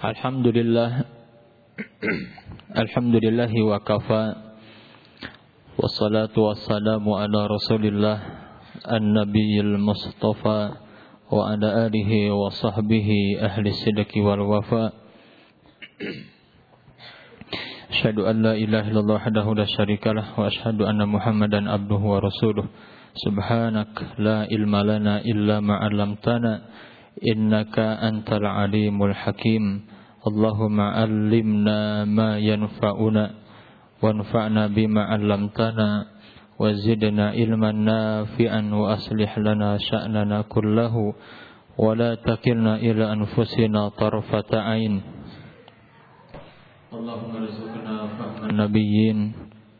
Alhamdulillah. Alhamdulillahi wa kafa. Wassalatu wassalamu ala Rasulillah an-nabiyil mustafa wa ala alihi wa sahbihi ahli sidqi wal wafa. Asyhadu an la ilaha illallah wahdahu la syarikalah wa asyhadu anna Muhammadan abduhu wa rasuluh. Subhanak la ilma lana illa ma 'allamtana innaka antal alimul hakim. Allahumma allimna ma yanfa'una wanfa'na bima 'allamtana wa zidna ilman nafi'an wa aslih lana sya'nana kullahu wa la takilna ila anfusina tarfata 'ain. Allahumma rizqna fahman nabiyyin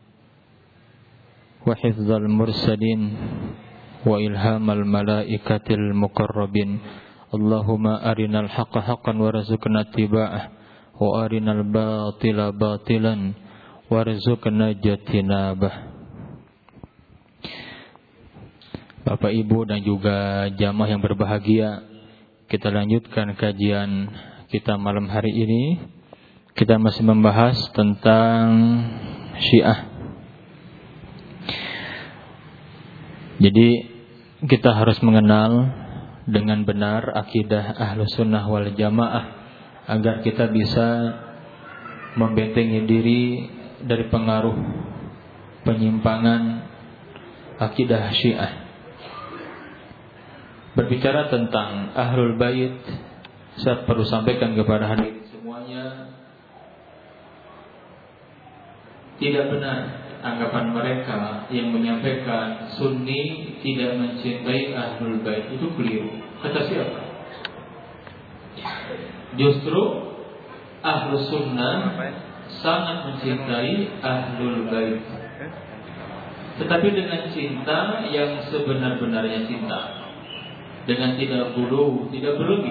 wa hifdzal mursalin wa ilhamal malaikatil muqarrabin. Allahumma arinal haqqa haqqan warzuqna ittiba'ah wa arinal batila batilan warzuqna ijtinabah. Bapak, Ibu dan juga jamaah yang berbahagia, kita lanjutkan kajian kita malam hari ini. Kita masih membahas tentang Syiah. Jadi kita harus mengenal dengan benar akidah Ahlus Sunnah wal Jamaah agar kita bisa membentengi diri dari pengaruh penyimpangan akidah Syiah. Berbicara tentang Ahlul Bait, saya perlu sampaikan kepada hadirin semuanya, tidak benar anggapan mereka yang menyampaikan Sunni tidak mencintai Ahlul Bait. Itu keliru. Kata siapa? Justru Ahlus Sunnah sangat mencintai Ahlul Bait, tetapi dengan cinta yang sebenar-benarnya cinta, dengan tidak bulu, tidak berlebih.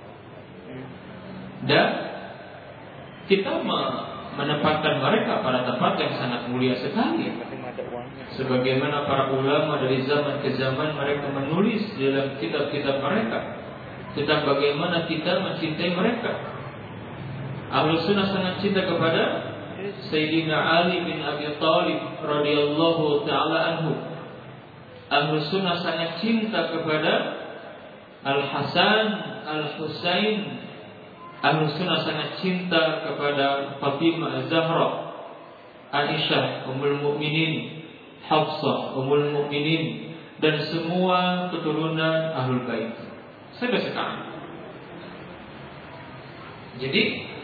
Dan kita menempatkan mereka pada tempat yang sangat mulia sekali. Sebagaimana para ulama dari zaman ke zaman mereka menulis dalam kitab-kitab mereka tentang bagaimana kita mencintai mereka. Ahlus Sunnah sangat cinta kepada Sayyidina Ali bin Abi Thalib radhiyallahu taala anhu. Ahlus Sunnah sangat cinta kepada Al-Hasan, Al-Husain. Ahlus Sunnah sangat cinta kepada Fatimah Az-Zahra, Aisyah Ummul Mukminin, Hafsah Ummul Mukminin, dan semua keturunan Ahlul Bait sampai sekarang. Jadi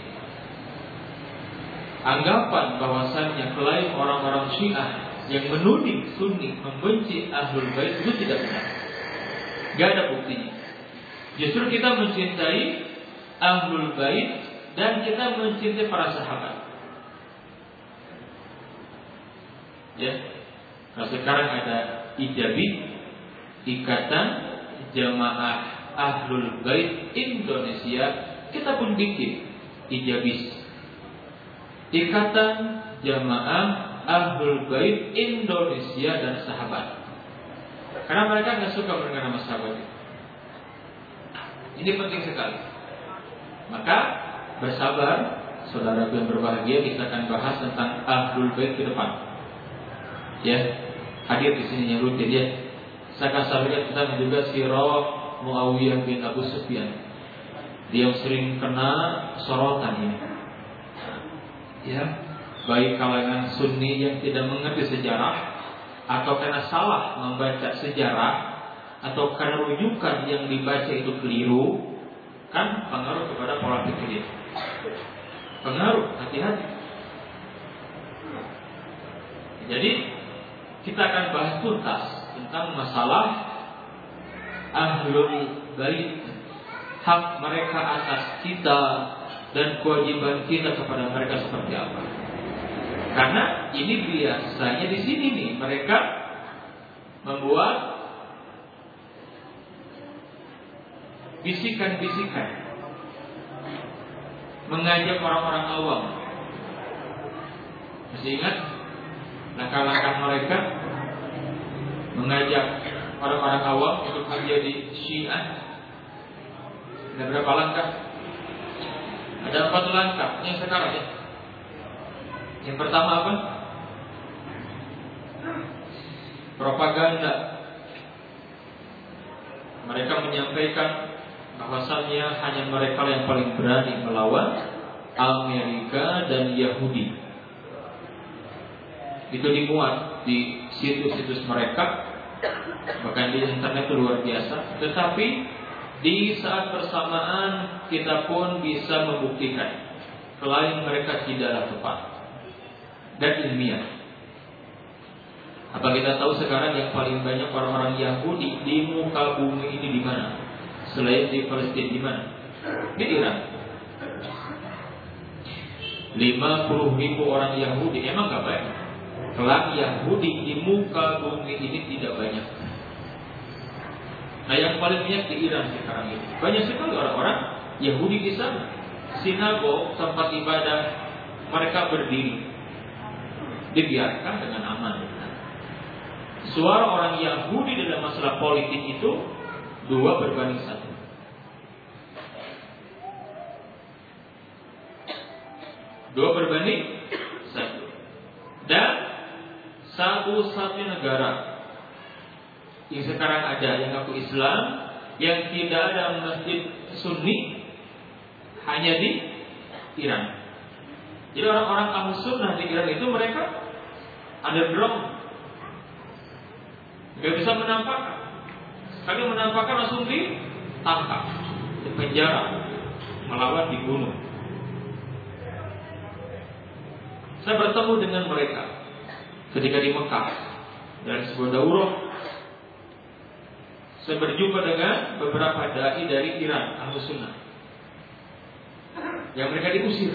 anggapan bahwasannya klaim orang-orang Syiah yang menuding Sunni membenci Ahlul Bait itu tidak benar. Gak ada buktinya. Justru kita mencintai Ahlul Bait dan kita mencintai para sahabat. Ya. Nah, sekarang ada IJABI, Ikatan Jamaah Ahlul Bait Indonesia. Kita pun bikin IJABIS, Ikatan Jamaah Ahlul Bait Indonesia dan Sahabat. Karena mereka nggak suka mendengar nama sahabat. Ini penting sekali. Maka bersabar, saudara yang berbahagia, kita akan bahas tentang Ahlul Bait ke depan. Ya, hadir di sini yang rutin ya. Saya akan sampaikan tentang juga sirah Muawiyah bin Abu Sufyan. Dia sering kena sorotan ini. Ya, baik kalangan Sunni yang tidak mengerti sejarah, atau karena salah membaca sejarah, atau karena rujukan yang dibaca itu keliru. Kan pengaruh kepada pola pikir. Pengaruh, hati-hati. Jadi kita akan bahas tuntas tentang masalah Ahlul Bait, hak mereka atas kita dan kewajiban kita kepada mereka seperti apa. Karena ini biasanya di sini nih mereka membuat bisikan-bisikan, mengajak orang-orang awam. Masih ingat langkah-langkah mereka mengajak orang-orang awam untuk menjadi Syiah? Ada berapa langkah? Ada 4 langkah yang sekarang ya. Yang pertama apa? Propaganda. Mereka menyampaikan bahwasannya hanya mereka yang paling berani melawan Amerika dan Yahudi. Itu dimuat di situs-situs mereka, bahkan di internet itu luar biasa. Tetapi di saat bersamaan kita pun bisa membuktikan klaim mereka tidaklah tepat dan ilmiah. Apa kita tahu sekarang yang paling banyak orang-orang Yahudi di muka bumi ini di mana? Selain di Palestina, di mana? Di Iran. 50.000 orang Yahudi. Emang gak banyak? Kelak Yahudi di muka bumi ini tidak banyak. Nah, yang paling banyak di Iran sekarang ini. Banyak sekali orang-orang Yahudi di sana. Sinagog, tempat ibadah mereka berdiri, dibiarkan dengan aman. Suara orang Yahudi dalam masalah politik itu 2 berbanding 1. 2 berbanding 1. Dan satu-satunya negara yang sekarang ada yang ngaku Islam yang tidak ada masjid Sunni hanya di Iran. Jadi orang-orang Ahlus Sunnah di Iran itu mereka underground, nggak bisa menampakkan. Sekali menampakkan langsung ditangkap, dipenjara, melawan dibunuh. Saya bertemu dengan mereka ketika di Mekah dan sebuah daurah. Saya berjumpa dengan beberapa dai dari Iran, Ahlus Sunnah, yang mereka diusir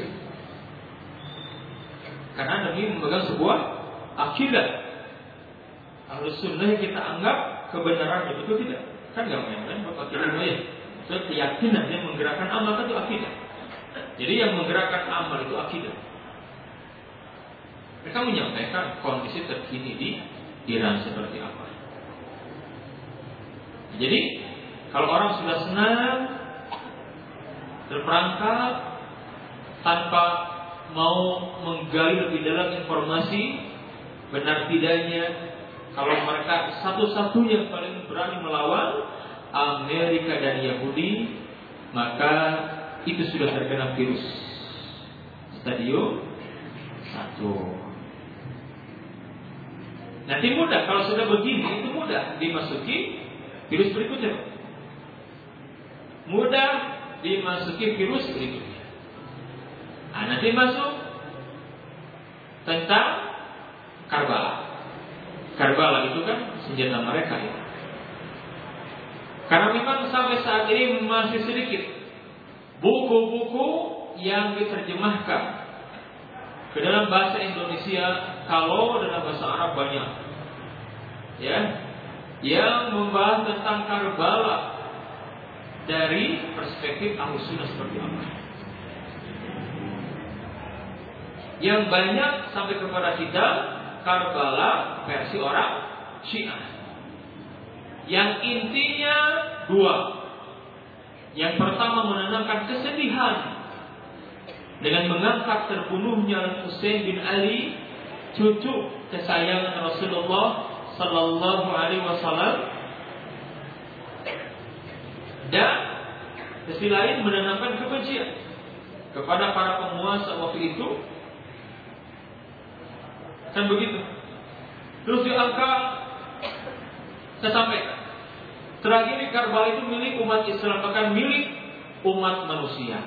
karena demi memegang sebuah akidah Ahlus Sunnah yang kita anggap kebenarannya, betul tidak? Kan nggak main-main akidah ya. So, keyakinan yang menggerakkan amal itu akidah. Jadi yang menggerakkan amal itu akidah. Mereka menyampaikan kondisi terkini di Iran seperti apa. Jadi kalau orang sudah senang terperangkap tanpa mau menggali lebih dalam informasi benar tidaknya, kalau mereka satu-satunya paling berani melawan Amerika dan Yahudi, maka itu sudah terkena virus stadium 1. Nanti mudah kalau sudah begini, itu mudah dimasuki virus berikutnya. Mudah dimasuki virus berikutnya. Nah, nanti masuk tentang Karbala. Karbala itu kan senjata mereka ya. Karena memang sampai saat ini masih sedikit buku-buku yang diterjemahkan ke dalam bahasa Indonesia, kalau dalam bahasa Arab banyak. Ya, yang membahas tentang Karbala dari perspektif Ahlus Sunnah seperti apa. Yang banyak sampai kepada kita Karbala versi orang Syiah, yang intinya 2. Yang pertama menanamkan kesedihan dengan mengangkat terbunuhnya Husain bin Ali, cucu kesayangan Rasulullah Sallallahu Alaihi Wasallam, dan sisi lain menanamkan kebencian kepada para penguasa waktu itu. Kan begitu. Terus diangkat, saya sampaikan, tragedi Karbala itu milik umat Islam, bahkan milik umat manusia.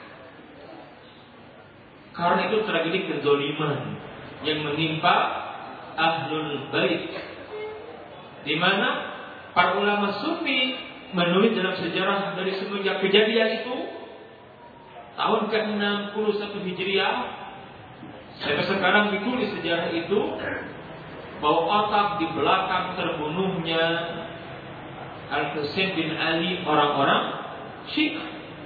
Karena itu tragedi kezaliman yang menimpa Ahlul Bait, di mana para ulama Sunni menulis dalam sejarah dari semenjak kejadian itu tahun ke-61 Hijriah sampai sekarang ditulis sejarah itu bahwa otak di belakang terbunuhnya Al-Husain bin Ali orang-orang Syiah.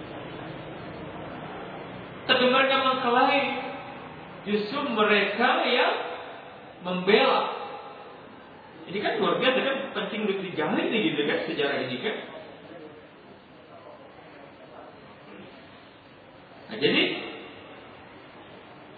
Terdengarnya mengklaim justru mereka yang membela. Ini kan luar biasa kan, penting untuk digali nih gitu kan sejarah ini kan. Nah, jadi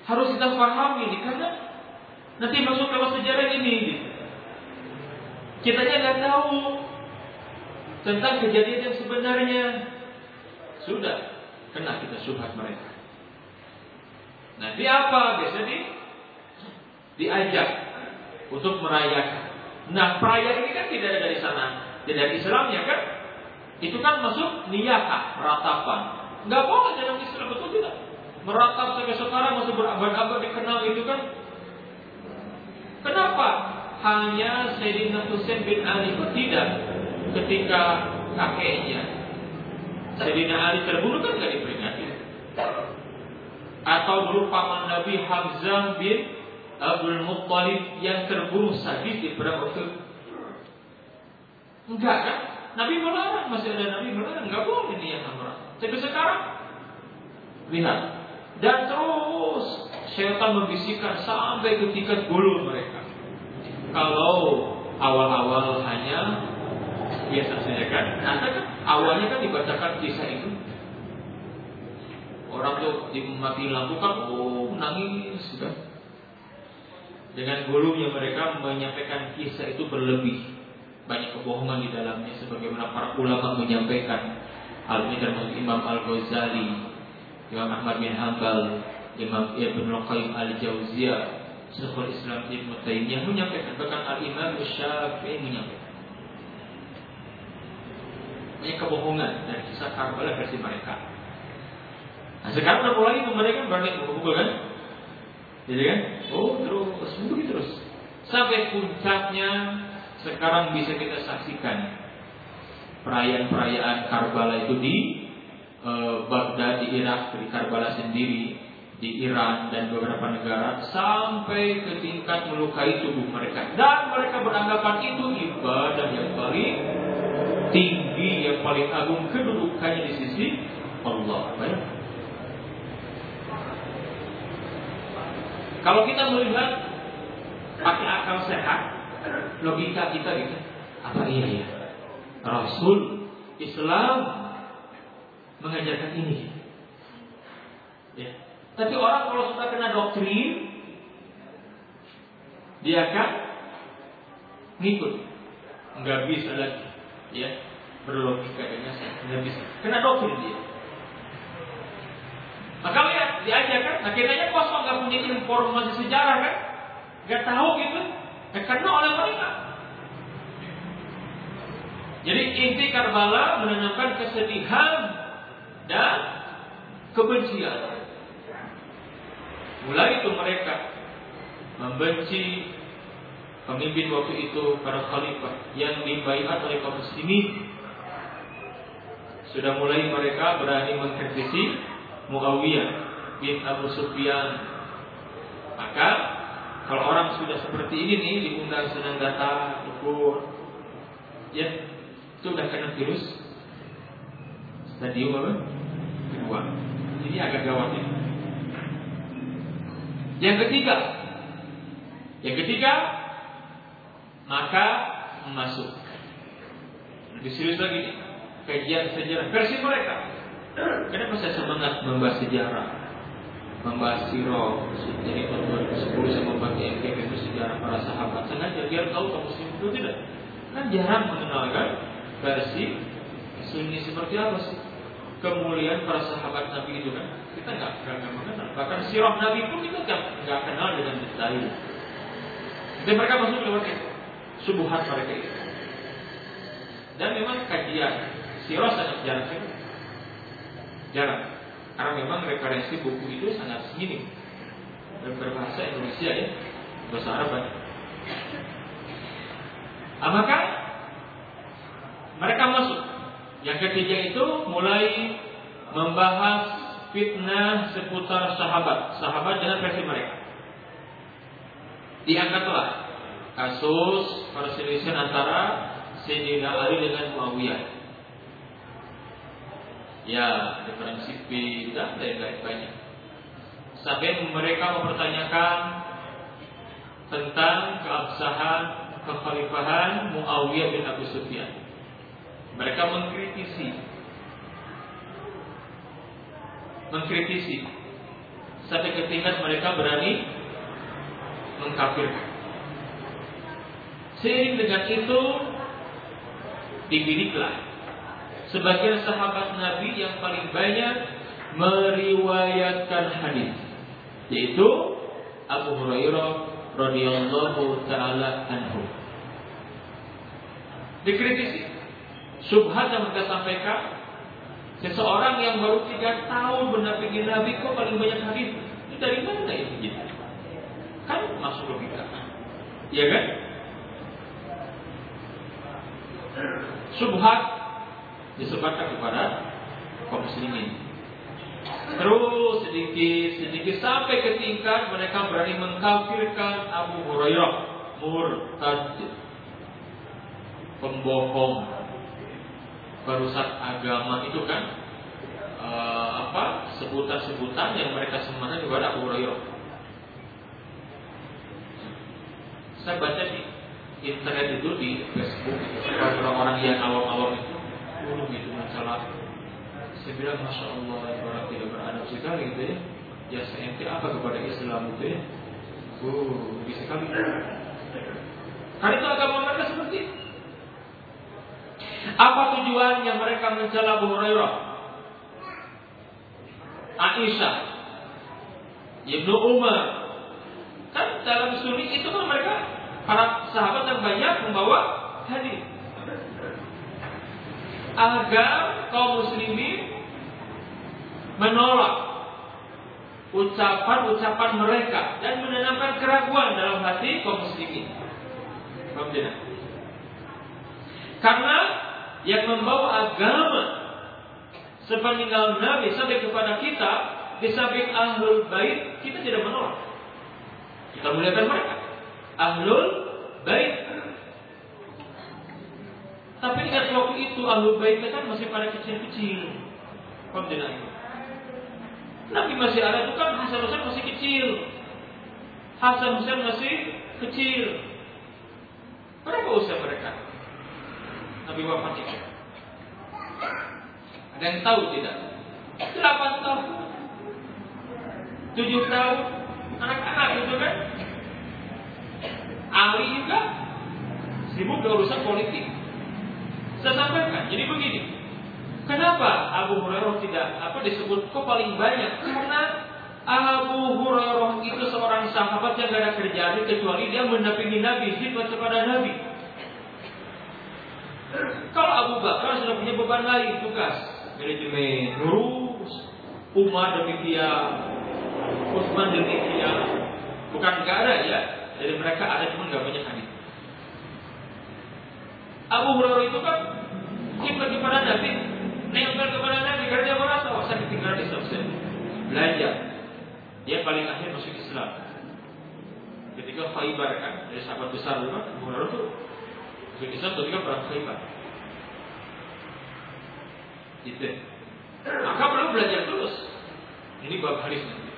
Harus kita pahami ini, karena nanti masuk dalam sejarah ini gitu. Kitanya nggak tahu tentang kejadian yang sebenarnya. Sudah kena kita syubhat mereka. Nanti apa? Biasanya diajak untuk merayakan. Nah, perayaan ini kan tidak ada dari sana, tidak dari Islamnya kan? Itu kan masuk niyakah, meratapan. Nggak boleh dalam Islam, betul tidak? Meratap sampai sekarang masih berabad-abad dikenal itu kan? Kenapa? Hanya Sayyidina Husain bin Ali itu tidak. Ketika kakeknya Sayyidina Ali terbunuh kan nggak diperingati. Atau dulu paman Nabi Hamzah bin Abdul Muttalib yang terbunuh sadis di perang Uhud. Enggak kan? Nabi melarang, masih ada Nabi melarang, enggak boleh ini yang melarang. Tapi sekarang lihat, dan terus syaitan membisikkan sampai ke tingkat bulu mereka. Kalau awal-awal hanya biasa saja kan, karena kan awalnya kan dibacakan kisah itu. Orang tuh dimati lampu kan, nangis kan. Dengan gulunya mereka menyampaikan kisah itu berlebih. Banyak kebohongan di dalamnya, sebagaimana para ulama menyampaikan. Hal ini termasuk Imam Al-Ghazali, Imam Ahmad bin Hanbal, Imam Ibnu Qayyim Al-Jauziyah, Syekhul Islam Ibnu Taimiyah menyampaikan, bahkan Al-Imam Syafi'i menyampaikan. Banyak kebohongan dari kisah Karbala versi mereka. Nah, sekarang udah mulai mereka berani mengumpul kan? Jadi kan? Terus begitu terus. Sampai puncaknya sekarang bisa kita saksikan perayaan-perayaan Karbala itu di Baghdad, di Irak, di Karbala sendiri, di Iran dan beberapa negara, sampai ke tingkat melukai tubuh mereka. Dan mereka beranggapan itu ibadah yang paling tinggi, yang paling agung kedudukannya di sisi Allah. Baik. Kalau kita melihat pakai akal sehat, logika kita gitu, apa iya ya Rasul Islam mengajarkan ini ya. Tapi orang kalau sudah kena doktrin, dia akan ngikut, nggak bisa lagi ya berlogika dengan saya, nggak bisa, kena doktrin dia. Maka lihat diajarkan, akhirnya kosong, nggak punya informasi sejarah kan, nggak tahu gitu. Karena oleh mereka. Jadi inti Karbala menanamkan kesedihan dan kebencian. Mulai itu mereka membenci pemimpin waktu itu, para khalifah yang dibaiat oleh kaum muslimin. Sudah mulai mereka berani mengkritisi Muawiyah bin Abu Sufyan. Maka kalau orang sudah seperti ini nih, diundang senang datang, ikut, ya, itu udah kena virus stadium apa? Kedua. Ini agak gawat ya. Yang ketiga, maka masuk. Lebih serius lagi nih, kajian sejarah versi mereka. Kenapa saya semangat membahas sejarah? Membahas sirah. Jadi tahun 2010 saya membahas MKP itu sejarah para sahabat. Sengaja biar tahu kaum muslim itu tidak. Kan jarang mengenalkan versi Sunni seperti apa sih kemuliaan para sahabat Nabi itu kan. Kita nggak mengenal. Bahkan sirah Nabi pun kita nggak kenal dengan detail. Jadi mereka masuk lewat itu, subuhat mereka itu. Dan memang kajian sirah sangat jarang. Karena memang referensi buku itu sangat minim dan berbahasa Indonesia ya, bahasa Arab banyak. Maka mereka masuk. Yang ketiga itu mulai membahas fitnah seputar sahabat dengan versi mereka. Diangkatlah kasus perselisihan antara Sayyidina Ali dengan Muawiyah. Ya, diferensi dan lain-lain banyak. Sampai mereka mempertanyakan tentang keabsahan kekhalifahan Muawiyah bin Abu Sufyan. Mereka mengkritisi sampai ke tingkat mereka berani mengkafirkan. Seiring dengan itu dibidiklah sebagian sahabat Nabi yang paling banyak meriwayatkan hadis, yaitu Abu Hurairah radhiyallahu taala anhu. Dikritisi syubhat yang mereka sampaikan. Seseorang yang baru 3 tahun mendampingi Nabi kok paling banyak hadis? Itu dari mana itu? Kan masuk logika, ya kan? Syubhat disebarkan kepada kaum muslimin. Terus sedikit sampai ke tingkat mereka berani mengkafirkan Abu Hurairah, murtad, pembohong, perusak agama. Itu kan sebutan-sebutan yang mereka sematkan kepada Abu Hurairah. Saya baca di internet itu, di Facebook, orang-orang yang awam-awam itu gitu mencela. Saya bilang Masya Allah, orang tidak beradab sekali gitu ya. Ya seenti apa kepada Islam itu ya. Bisa sekali. Karena itu agama mereka seperti itu. Apa tujuannya mereka mencela Abu Hurairah, Aisyah, Ibnu Umar? Kan dalam sunni itu kan mereka para sahabat yang banyak membawa hadis agar kaum muslimin menolak ucapan-ucapan mereka dan menanamkan keraguan dalam hati kaum muslimin. Karena yang membawa agama sepeninggal Nabi sampai kepada kita, di samping Ahlul Bait, kita tidak menolak. Kita muliakan mereka, Ahlul Bait. Tapi ingat waktu itu Ahlul Bait kan masih pada kecil-kecil. Nabi masih ada itu kan, Hasan Husain masih kecil. Hasan Husain masih kecil. Berapa usia mereka? Nabi wafat itu. Ada yang tahu tidak? 8 tahun, 7 tahun, anak-anak itu kan. Ali juga sibuk dengan urusan politik. Saya sampaikan, jadi begini. Kenapa Abu Hurairah tidak disebut kok paling banyak? Karena Abu Hurairah itu seorang sahabat yang tidak ada kerjaan kecuali dia mendampingi Nabi, khidmat kepada Nabi. Kalau Abu Bakar sudah punya beban lain, tugas manajemen, ngurus, Umar demikian, Utsman demikian. Bukan gak ada ya, jadi mereka ada cuma gak banyak hadis. Abu Hurairah itu kan khidmat kepada Nabi, nempel kepada Nabi karena dia merasa saya ketinggalan Islam, saya belajar. Dia paling akhir masuk Islam ketika Khaybar kan, dari sahabat besar juga Abu Hurairah itu masuk Islam ketika perang Khaybar. Gitu. Maka perlu belajar terus. Ini bab hadis nanti.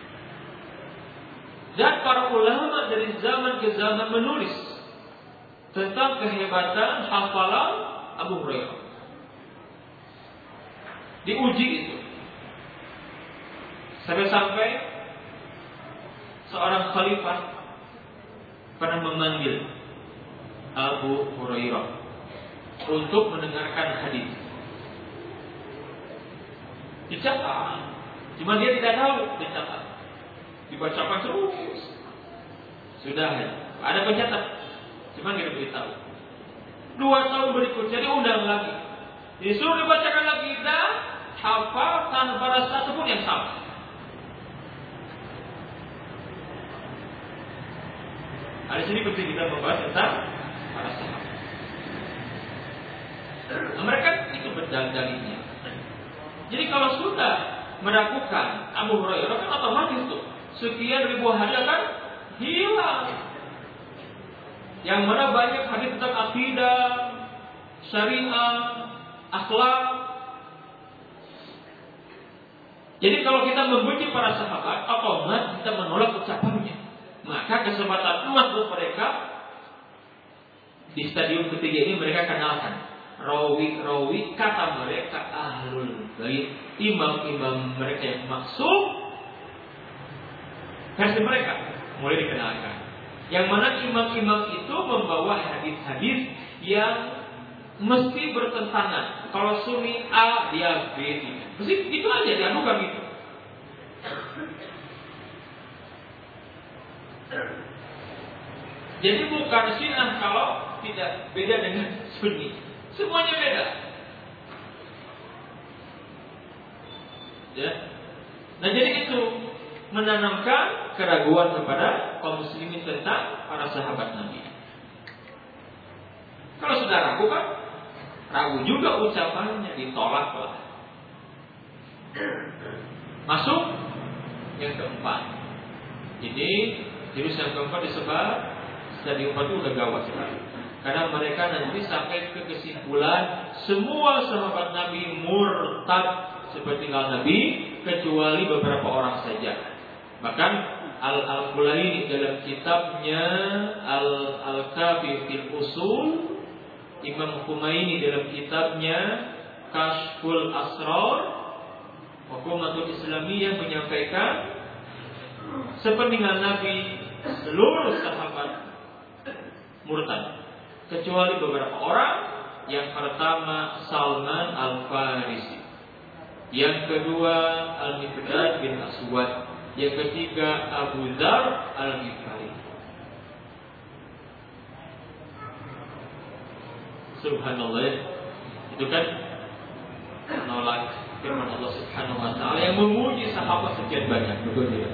Dan para ulama dari zaman ke zaman menulis tentang kehebatan hafalan Abu Hurairah. Diuji itu. Sampai-sampai seorang khalifah pernah memanggil Abu Hurairah untuk mendengarkan hadis. Dicatat, cuma dia tidak tahu dicatat. Dibacakan terus. Sudah, ada pencatat, cuma dia beritahu. 2 tahun berikutnya diundang lagi, disuruh dibacakan lagi dan hafal tanpa rasa satu pun yang salah. Di sini penting kita membahas tentang para sahabat. Mereka itu berdalilnya. Jadi kalau sudah meragukan Abu Hurairah kan otomatis tuh sekian ribu hadis kan hilang. Yang mana banyak hadis tentang akidah, syariah, akhlak. Jadi kalau kita membenci para sahabat, otomatis kita menolak ucapannya. Maka kesempatan emas buat mereka di stadium ketiga ini mereka kenalkan rawi-rawi kata mereka Ahlul Bait, imam-imam mereka yang maksum versi mereka mulai dikenalkan. Yang mana imam-imam itu membawa hadis-hadis yang mesti bertentangan. Kalau Sunni A, dia B. Mesti itu aja, dianukan gitu. Jadi bukan Syiah kalau tidak beda dengan Sunni. Semuanya beda. Ya. Nah jadi itu menanamkan keraguan kepada kaum muslimin tentang para sahabat Nabi. Kalau sudah ragu kan, ragu juga ucapannya, ditolaklah. Masuk yang keempat. Jadi jurus yang keempat disebar. Stadium 4 itu udah gawat sekali. Karena mereka nanti sampai ke kesimpulan semua sahabat Nabi murtad seperti Nabi kecuali beberapa orang saja. Bahkan Al-Khulaini dalam kitabnya Al-Kafi fil Usul, Imam Khumaini dalam kitabnya Kashful Asrar Hukumatul Islamiyah menyampaikan sepeninggal Nabi seluruh sahabat murtad kecuali beberapa orang. Yang pertama Salman Al-Farisi, yang kedua Al-Miqdad bin Aswad, yang ketiga Abu Dzar Al-Ghifari. Subhanallah, itu kan menolak firman Allah Subhanahu wa taala yang memuji sahabat sekian banyak, betul tidak?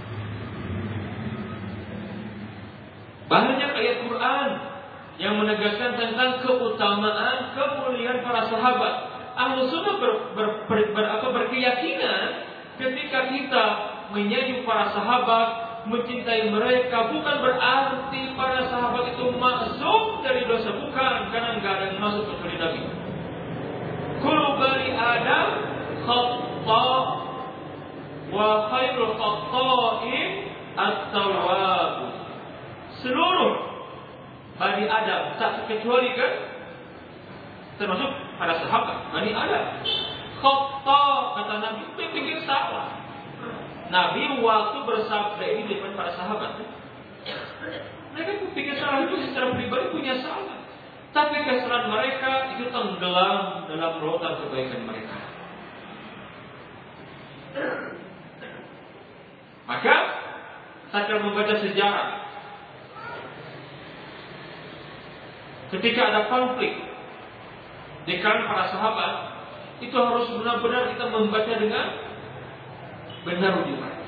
Banyak ayat Quran yang menegaskan tentang keutamaan, kemuliaan para sahabat. Ahlus Sunnah berkeyakinan ketika kita menyanjung para sahabat, mencintai mereka, bukan berarti para sahabat itu masuk dari dosa, bukan, karena enggak ada yang masuk kecuali Nabi. Kullu bani Adam khata wa khairul khata'in at-tawwab. Seluruh Bani Adam tak terkecuali kan, termasuk para sahabat Bani Adam. Khata, kata Nabi, pikir salah. Nabi waktu bersabda ini di depan para sahabat, mereka pikir salah itu secara pribadi punya salah, tapi kesalahan mereka itu tenggelam dalam lautan kebaikan mereka. Maka saya akan membaca sejarah. Ketika ada konflik di kalangan para sahabat, itu harus benar-benar kita membaca dengan benar rujukannya.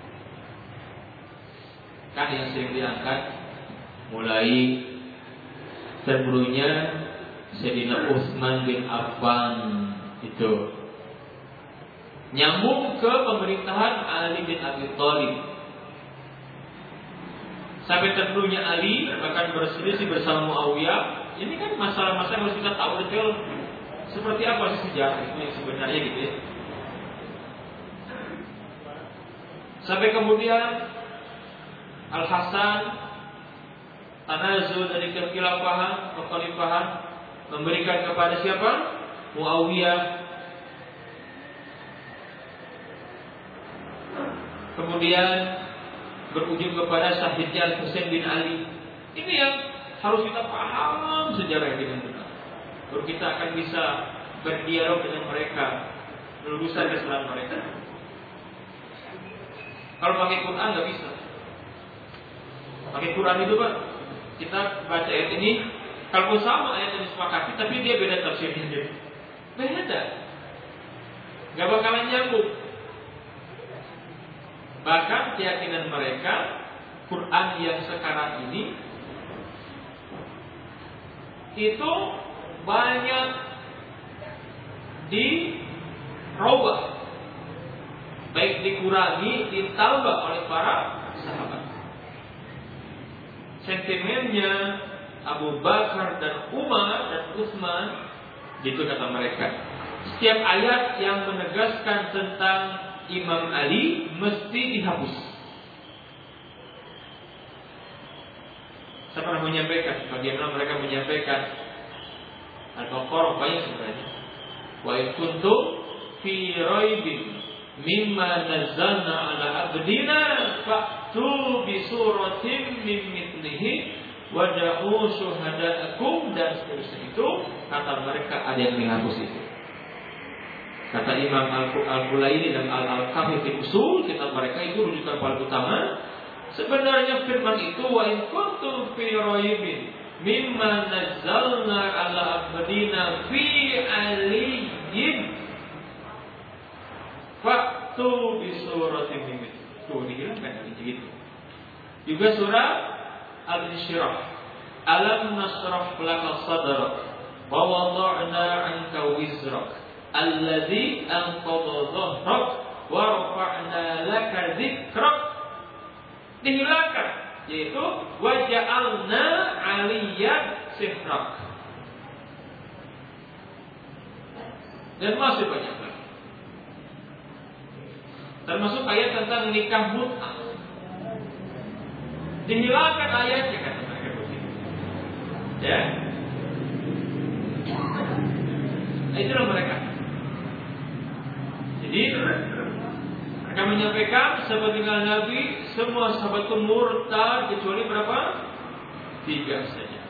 Kan yang sering diangkat mulai terburunya Sayyidina Utsman bin Affan itu nyambung ke pemerintahan Ali bin Abi Thalib. Sampai terbunuhnya Ali, bahkan berselisih bersama Muawiyah. Ini kan masalah-masalah yang harus kita tahu detail seperti apa sih sejarah itu yang sebenarnya gitu ya. Sampai kemudian Al-Hasan tanazul dari kekhalifahan, memberikan kepada siapa? Muawiyah. Kemudian berujung kepada syahidnya Al-Husain bin Ali. Ini yang harus kita paham sejarah dengan benar. Baru kita akan bisa berdialog dengan mereka, meluruskan kesalahan mereka. Kalau pakai Quran nggak bisa. Pakai Quran itu Pak, kita baca ayat ini, kalau sama ayat yang disepakati, tapi dia beda tafsirnya. Beda. Gak bakalan nyambung. Bahkan keyakinan mereka Quran yang sekarang ini itu banyak dirubah, baik dikurangi, ditambah oleh para sahabat. Sentimennya Abu Bakar dan Umar dan Utsman, gitu kata mereka. Setiap ayat yang menegaskan tentang Imam Ali mesti dihapus. Saya pernah menyampaikan bagaimana mereka menyampaikan Al-Baqarah banyak sebenarnya. Wa in kuntum fi raibin mimma nazzalna ala abdina fa'tu bi suratin min mithlihi wad'u syuhada'akum, dan seterusnya itu kata mereka ada yang menghapus itu. Kata Imam Al-Qulaini dan Al-Kafi fi Usul, kitab mereka itu rujukan paling utama. Sebenarnya firman itu wa in kuntum fi raibin mimma nazzalna ala abdina fi aliyyin fa'tu bi suratin min mithlihi. Tuh dihilangkan begitu. Juga surah Al-Insyirah, alam nasrah laka sadrak wa wada'na 'anka wizrak alladzi anqadha dhahrak wa rafa'na laka dzikrak. Dihilangkan, yaitu wa ja'alna 'aliyyan sihrak. Dan masih banyak lagi. Termasuk ayat tentang nikah mut'ah. Dihilangkan ayatnya, kata mereka begitu. Ya. Nah, itulah mereka. Jadi mereka menyampaikan sahabat dengan Nabi, semua sahabat itu murtad kecuali berapa? 3 saja.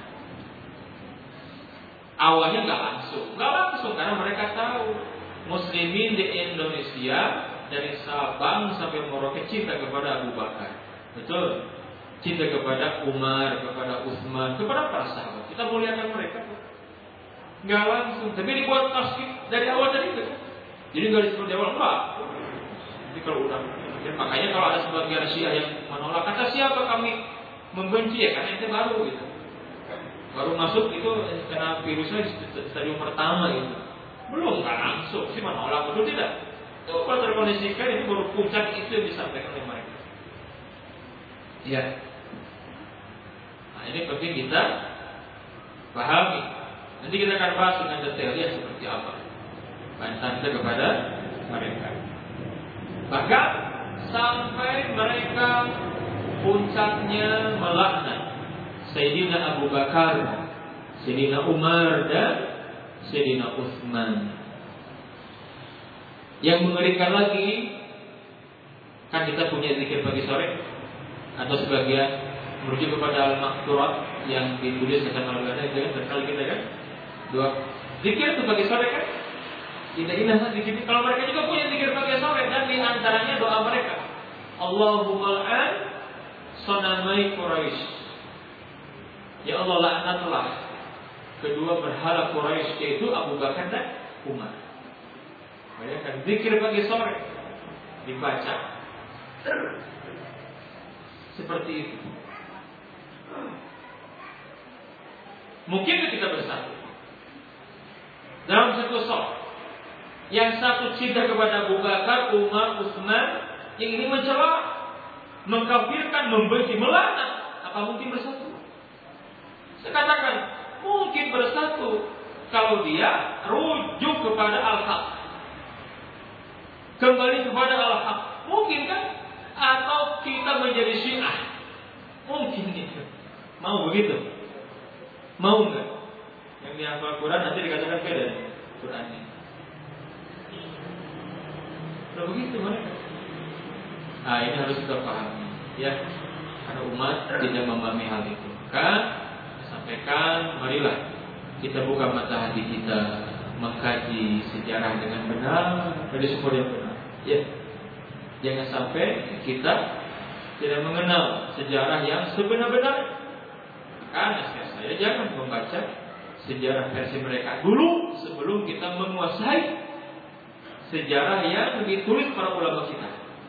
Awalnya nggak langsung karena mereka tahu Muslimin di Indonesia dari Sabang sampai Merauke cinta kepada Abu Bakar, betul? Cinta kepada Umar, kepada Utsman, kepada para sahabat. Kita muliakan mereka. Nggak langsung, tapi dibuat tasbih dari awal tadi itu. Jadi nggak disebut di awal, enggak. Jadi kalau udah, makanya kalau ada sebagian Syiah yang menolak, kata siapa kami membenci ya, karena itu baru gitu. Baru masuk itu kena virusnya di stadium pertama itu. Belum nggak langsung sih menolak, betul tidak? Itu kalau terkondisikan itu baru puncak itu yang disampaikan oleh mereka. Ya. Nah, ini penting kita pahami. Nanti kita akan bahas dengan detailnya seperti apa bantahan kita kepada mereka. Bahkan sampai mereka puncaknya melaknat Sayyidina Abu Bakar, Sayyidina Umar, dan Sayyidina Utsman. Yang mengerikan lagi, kan kita punya zikir pagi sore, atau sebagian merujuk kepada Al-Makturat yang ditulis oleh Al-Ghazali, jangan terkali kita kan. 2 zikir itu pagi sore kan. Indah-indah zikir. Kalau mereka juga punya zikir pagi sore, dan di antaranya doa mereka, Allahumma al'an sanamai Quraisy. Ya Allah, laknatlah kedua berhala Quraisy, yaitu Abu Bakar dan Umar. Bayangkan zikir pagi sore dibaca seperti itu. Mungkin kita bersatu dalam satu shaf. Yang satu cinta kepada Abu Bakar, Umar, Utsman, yang ini mencela, mengkafirkan, membenci, melaknat. Apa mungkin bersatu? Saya katakan mungkin bersatu kalau dia rujuk kepada Al-Haq, kembali kepada Al-Haq. Mungkin kan? Atau kita menjadi Syiah. Mungkin itu. Mau begitu? Mau enggak? Yang dihafal Quran nanti dikatakan beda Qurannya. Nah begitu mereka. Nah ini harus kita pahami, ya. Karena umat tidak memahami hal itu. Maka sampaikan, marilah kita buka mata hati kita, mengkaji sejarah dengan benar dari sumber yang benar. Ya, jangan sampai kita tidak mengenal sejarah yang sebenar-benarnya. Karena saya jangan membaca sejarah versi mereka dulu sebelum kita menguasai sejarah yang ditulis para ulama kita.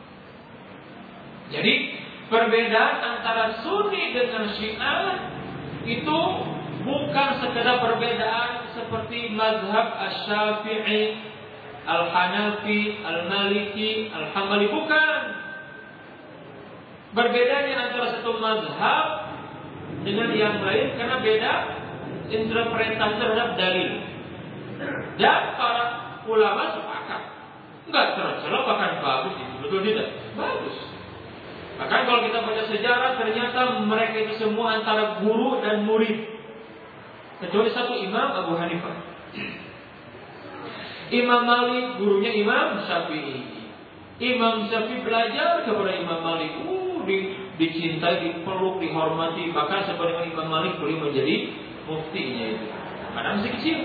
Jadi perbedaan antara Sunni dengan Syiah itu bukan sekedar perbedaan seperti mazhab Asy-Syafi'i, Al-Hanafi, Al-Maliki, Al-Hambali, bukan. Berbedanya antara satu mazhab dengan yang lain karena beda interpretasi terhadap dalil. Dan para ulama sepakat, enggak tercela, bahkan bagus itu, betul tidak? Bagus. Bahkan kalau kita baca sejarah, ternyata mereka itu semua antara guru dan murid. Kecuali satu Imam Abu Hanifah. Imam Malik gurunya Imam Syafi'i. Imam Syafi'i belajar kepada Imam Malik dicintai, dipeluk, dihormati. Bahkan seperti Imam Malik beliau menjadi muftinya itu. Padahal masih kecil.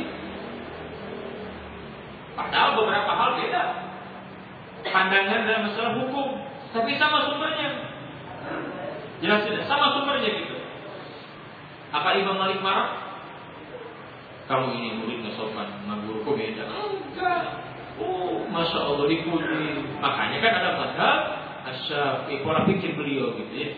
Padahal beberapa hal beda pandangan dalam masalah hukum, tapi sama sumbernya. Jelas tidak? Sama sumbernya gitu. Apa Imam Malik marah? Kamu ini murid nggak sopan, sama guruku beda. Enggak. Masya Allah dipuji. Makanya kan ada mazhab Asy-Syafi'i, pola pikir beliau gitu ya.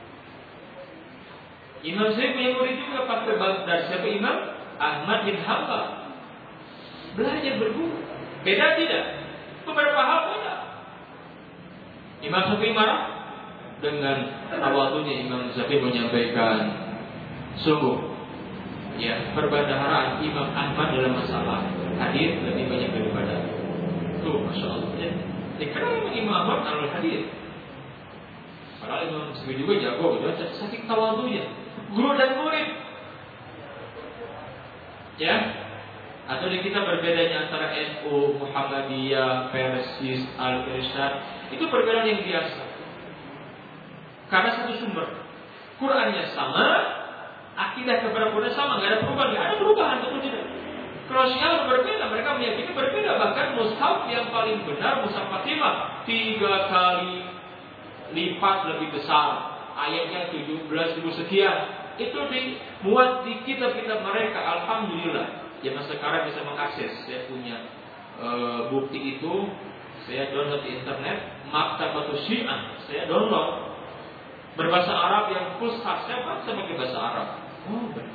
Imam Syafi'i punya murid juga pakai bab dari siapa? Imam Ahmad bin Hanbal. Belajar berguru. Beda tidak? Beberapa hal beda. Imam Syafi'i marah dengan tawadhunya. Imam Syafi'i menyampaikan, sungguh ya perbendaharaan Imam Ahmad dalam masalah hadis lebih banyak daripada itu. Masya Allah ya. Kenapa Imam Ahmad alul hadis? Padahal Imam Syafi'i juga jago, saking tawadhunya, guru dan murid. Ya. Atau di kita berbedanya antara NU, Muhammadiyah, Persis, Al-Irsyad, itu perbedaan yang biasa. Karena satu sumber, Qurannya sama, akidah kepada Quran sama, nggak ada perubahan, nggak ada perubahan, betul tidak? Kalau Syiah berbeda, mereka meyakini berbeda. Bahkan mushaf yang paling benar, mushaf Fatimah, 3 kali lipat lebih besar, ayatnya 17.000 sekian. Itu dimuat di kitab-kitab mereka. Alhamdulillah, zaman sekarang bisa mengakses. Saya punya bukti itu. Saya download di internet, Maktabatus Syiah. Saya download berbahasa Arab yang fushah. Saya baca pakai bahasa Arab. Oh benar.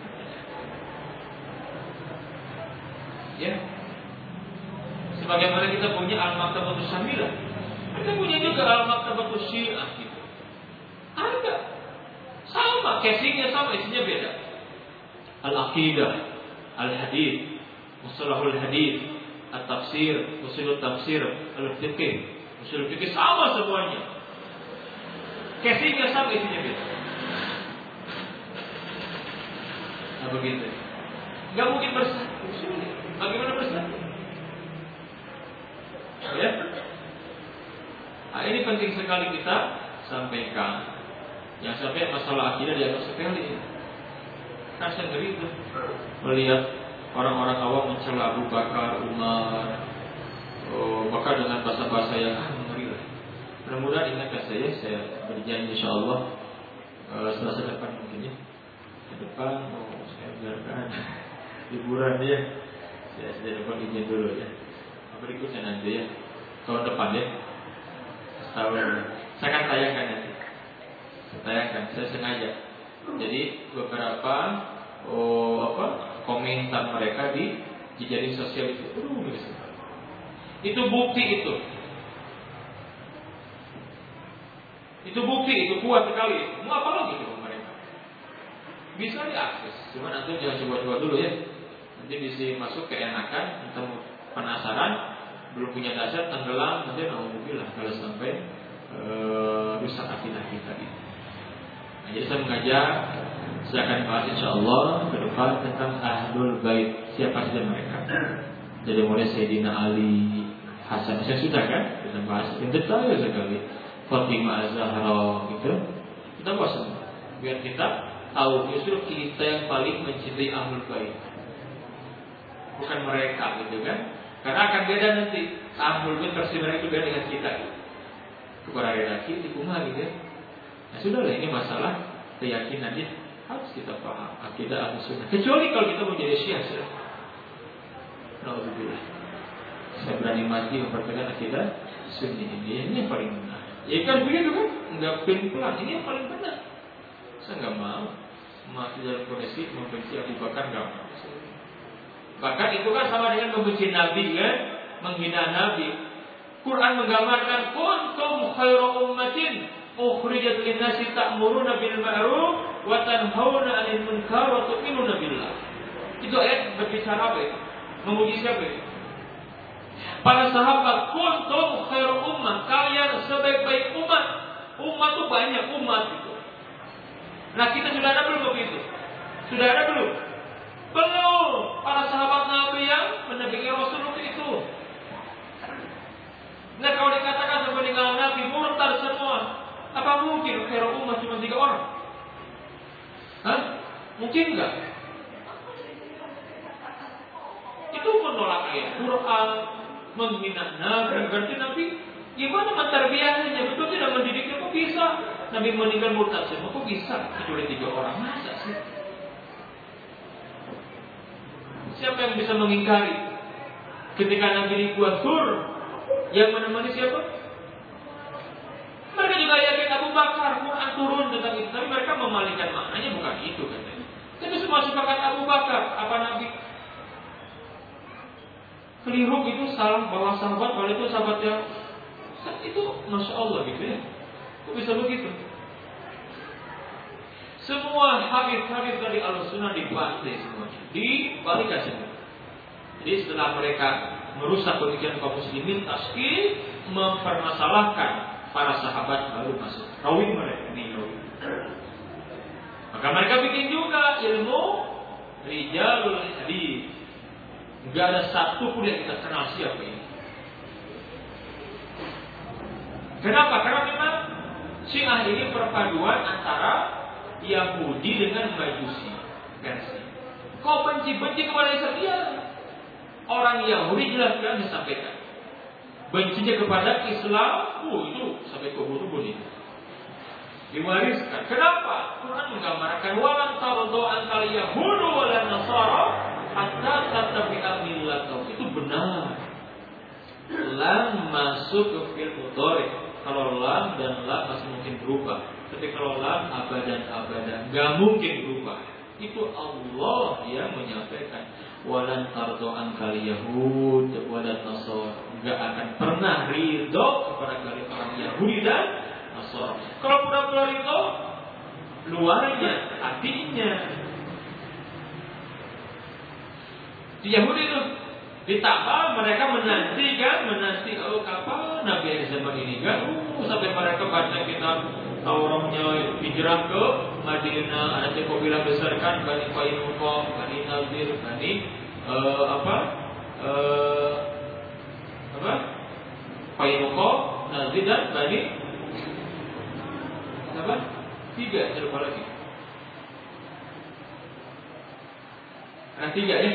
Ya. Sebagaimana kita punya Al-Maktabatus Syamilah, kita punya juga Al-Maktabatus Syiah gitu. Ada. Sama, casingnya sama, isinya beda. Al-Aqidah, Al-Hadith, Mustalahul Hadith, At-Tafsir, Ushul Tafsir, Al-Fiqh, Ushul Fiqh, sama semuanya. Casingnya sama, isinya beda. Nah begitu. Gak mungkin bersatu. Bagaimana bersatu? Ya. Nah, ini penting sekali kita sampaikan. Yang sampai masalah akidah dianggap sepele. Kan sendiri itu melihat orang-orang awam mencela Abu Bakar, Umar, bahkan dengan bahasa-bahasa yang mengerikan. Mudah-mudahan ingatkan saya berjanji insyaallah Selasa depan mungkin ya. Ke depan saya biarkan liburan dia. Ya, saya dapat izin dulu ya. Berikutnya nanti ya, tahun depan ya. Tahun saya akan tayangkan nanti. Saya sengaja. Jadi beberapa komentar mereka di jejaring sosial itu, itu bukti itu. Itu bukti, itu kuat sekali. Mau apa lagi coba mereka? Bisa diakses, cuma nanti jangan coba-coba dulu ya. Nanti bisa masuk keenakan, entah penasaran, belum punya dasar, tenggelam, nanti alhamdulillah kalau sampai rusak akidah kita ini. Nah, jadi saya mengajak, saya akan bahas insyaallah ke depan tentang Ahlul Bait, siapa saja mereka. Jadi mulai Sayyidina Ali, Hasan, saya sudah kan kita bahas yang detail sekali. Fatimah Az-Zahra gitu. Kita bahas semua. Biar kita tahu justru kita yang paling mencintai Ahlul Bait. Bukan mereka gitu kan. Karena akan beda nanti. Ahlul Bait versi mereka itu beda dengan kita. Kepada redaksi di kumah gitu ya. Nah sudahlah, ini masalah keyakinan ya. Harus kita paham akidah Ahlus Sunnah. Kecuali kalau kita mau jadi Syiah. Alhamdulillah. Saya berani mati mempertahankan akidah Sunni ini. Ini yang paling benar. Ya kan begitu kan? Enggak pelan. Ini yang paling benar. Saya enggak mau mati dalam kondisi membenci Abu Bakar, enggak mau. Bahkan itu kan sama dengan membenci Nabi kan? Menghina Nabi. Quran menggambarkan kuntum khairu ummatin ukhrijat lin-nasi ta'muruna bil ma'ruf wa tanhauna 'anil munkar wa tu'minuna billah. Itu ayat berbicara apa itu? Memuji siapa itu? Para sahabat, kuntum khairu ummah, kalian sebaik-baik umat. Umat itu banyak umat itu. Nah, kita sudah ada belum begitu? Sudah ada belum? Belum. Para sahabat Nabi yang mendampingi Rasul itu. Nah, kalau dikatakan sepeninggalan Nabi murtad semua, Apa mungkin khairul ummah cuma 3 orang? Hah? Mungkin enggak? Itu menolak ayat Quran, menghina Nabi, berarti Nabi gimana mentarbiyahnya? Betul tidak mendidiknya? Kok bisa? Nabi meninggal murtad semua, kok bisa? Kecuali 3 orang, masa sih? Siapa yang bisa mengingkari? Ketika Nabi di Gua Tur, yang menemani siapa? Mereka juga yakin Abu Bakar, Quran turun tentang itu, tapi mereka memalingkan maknanya bukan itu katanya. Tapi semua sepakat Abu Bakar, apa Nabi? Keliru itu salah bahwa sahabat, bahwa itu sahabat yang itu Masya Allah gitu ya. Kok bisa begitu? Semua hadis-hadis dari Ahlussunnah dibantai semuanya, dibalikan semua. Jadi setelah mereka merusak pemikiran kaum muslimin, taskil mempermasalahkan para sahabat baru masuk. Rawi mereka ini rawi. Maka mereka bikin juga ilmu rijalul hadis. Enggak ada satu pun yang kita kenal siapa ini. Kenapa? Karena memang Syiah ini perpaduan antara Yahudi dengan Majusi versi. Kau benci-benci kepada Islam? Iya. Orang Yahudi jelas-jelas disampaikan. Bencinya kepada Islam, itu sampai kubur-kubur ini. Diwariskan. Kenapa? Quran menggambarkan walan tardo antal Yahudu walan Nasara hatta tattabi'a millatahum. Itu benar. Lam masuk ke fi'il mudhari. Kalau lam dan lam masih mungkin berubah. Tapi kalau lam abadan nggak mungkin berubah. Itu Allah yang menyampaikan walan tardo ankal Yahud walan Nasara. Nggak akan pernah ridho kepada kalian orang Yahudi dan Nasara. Kalau pura-pura ridho, luarnya, hatinya. Di Yahudi itu ditambah mereka menanti kapan Nabi yang zaman ini kan, sampai mereka baca kitab Tauratnya hijrah ke Madinah, ada kabilah besar kan, Bani Qainuqa, Bani Nadir, Bani Qainuqa, Nadir dan Bani apa? 3, saya lupa lagi. Ada 3 ya.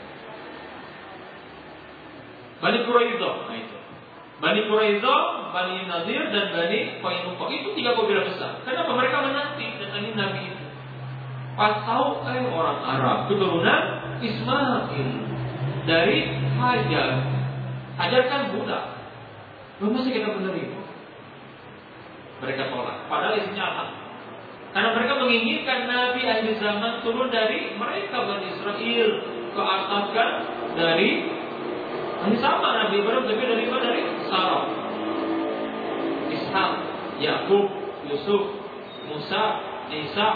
Bani Quraidah, nah itu. Bani Quraidah, Bani Nadir dan Bani Qainuqa itu 3 kabilah besar. Kenapa mereka menanti datangin Nabi itu? Pas tahu orang Arab keturunan Ismail dari Hajar. Hajar kan budak. Belum masih kita menerima. Mereka tolak. Padahal isinya apa? Karena mereka menginginkan Nabi akhir zaman turun dari mereka Bani Israel ke atas kan dari ini sama Nabi Ibrahim tapi dari mana? Dari Sarah, Ishak, Yakub, Yusuf, Musa, Isa.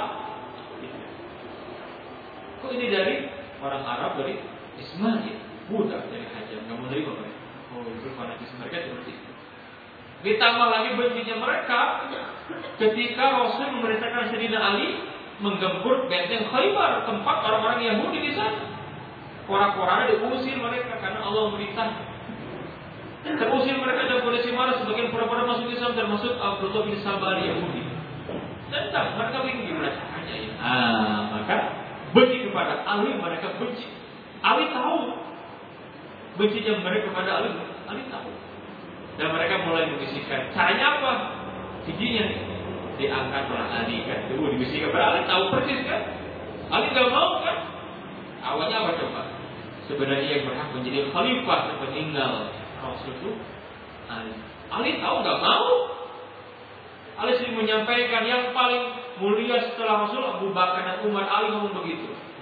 Kok ini dari orang Arab dari Ismail, budak dari Hajar, nggak menerima mereka. Oh itu fanatisme mereka seperti itu. Ditambah lagi bencinya mereka ketika Rasul memerintahkan Sayyidina Ali menggempur benteng Khaybar, tempat orang-orang Yahudi di sana. Orang-orangnya diusir mereka karena Allah memerintah. Terusir mereka dalam kondisi marah, sebagian pura-pura masuk Islam termasuk Abdullah bin Sabah Yahudi. Dan mereka bingung gimana caranya ya. Maka benci kepada Ali, mereka benci. Ali tahu bencinya mereka kepada Ali tahu. Dan mereka mulai membisikkan. Caranya apa? Giginya diangkat oleh Ali kan. Dibisikkan kepada Ali, tahu persis kan. Ali gak mau kan. Awalnya apa coba? Sebenarnya yang berhak menjadi khalifah sepeninggal Rasul itu Ali. Ali tahu gak mau. Ali sering menyampaikan yang paling mulia setelah Rasul Abu Bakar dan Umar. Ali ngomong begitu.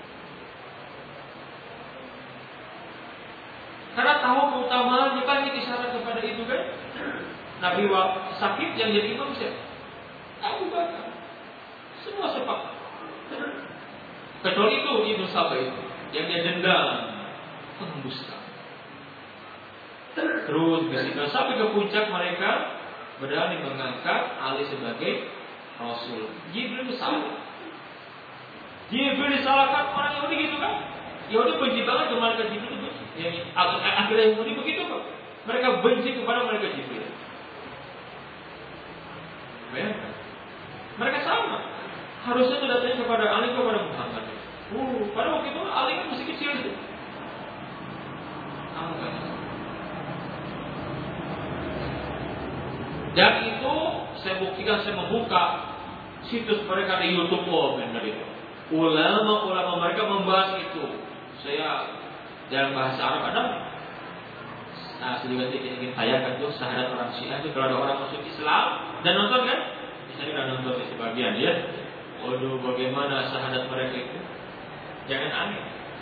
Karena tahu keutamaan, banyak isyarat kepada itu kan. Nabi sakit yang jadi imam siapa? Abu Bakar. Semua sepakat. Kecuali itu Ibnu Sabah itu yang dia dendam, pendusta. Terus bisikan sampai ke puncak mereka berani mengangkat Ali sebagai Rasul. Jibril salah. Jibril disalahkan orang Yahudi gitu kan? Yahudi benci banget ke malaikat Jibril itu. Yang akhirnya Yahudi begitu kok. Mereka benci kepada malaikat Jibril. Bayangkan. Mereka sama. Harusnya itu datanya kepada Ali, kepada Muhammad. Pada waktu itu Ali kan masih kecil itu. Dan itu saya buktikan, saya membuka situs mereka di YouTube, benar itu. Ulama-ulama mereka membahas itu. Saya dalam bahasa Arab ada. Saya juga ingin tayangkan tuh syahadat orang Syiah itu kalau ada orang masuk Islam dan nonton kan? Misalnya udah nonton di sebagian ya. Waduh, bagaimana syahadat mereka itu? Jangan aneh.